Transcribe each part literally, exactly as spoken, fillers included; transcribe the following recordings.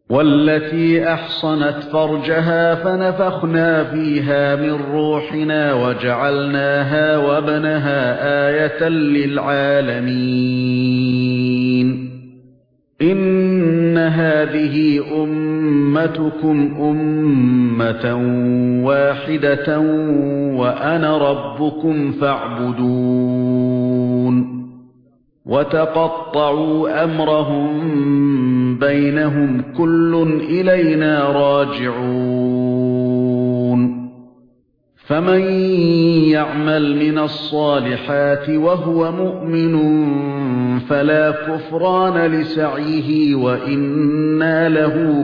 والتي أحصنت فرجها فنفخنا فيها من روحنا وجعلناها وابنها آية للعالمين إن هذه أمتكم أمة واحدة وأنا ربكم فاعبدون وتقطعوا أمرهم بينهم كل إلينا راجعون فمن يعمل من الصالحات وهو مؤمن فلا كفران لسعيه وإنا له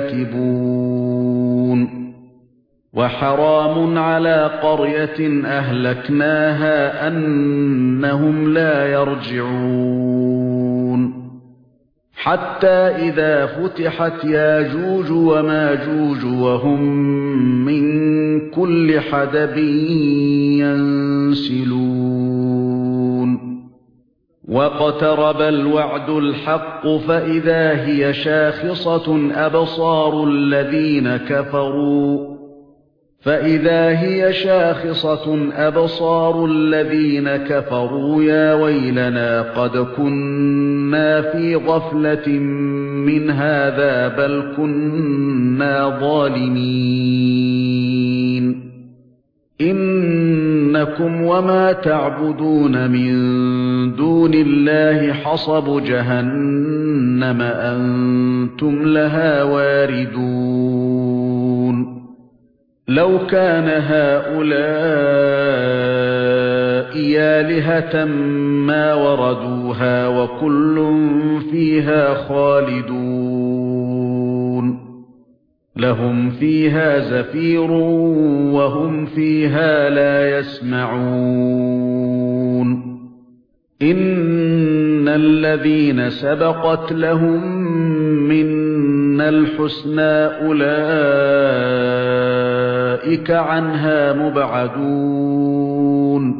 كاتبون وحرام على قرية أهلكناها أنهم لا يرجعون حتى إذا فتحت ياجوج وماجوج وهم من كل حدب ينسلون واقترب الوعد الحق فإذا هي شاخصة أبصار الذين كفروا فإذا هي شاخصة أبصار الذين كفروا يا ويلنا قد كنا في غفلة من هذا بل كنا ظالمين إنكم وما تعبدون من دون الله حصب جهنم أنتم لها واردون لو كان هؤلاء آلهة ما وردوها وكل فيها خالدون لهم فيها زفير وهم فيها لا يسمعون إن الذين سبقت لهم منا الحسنى أولئك عنها مبعدون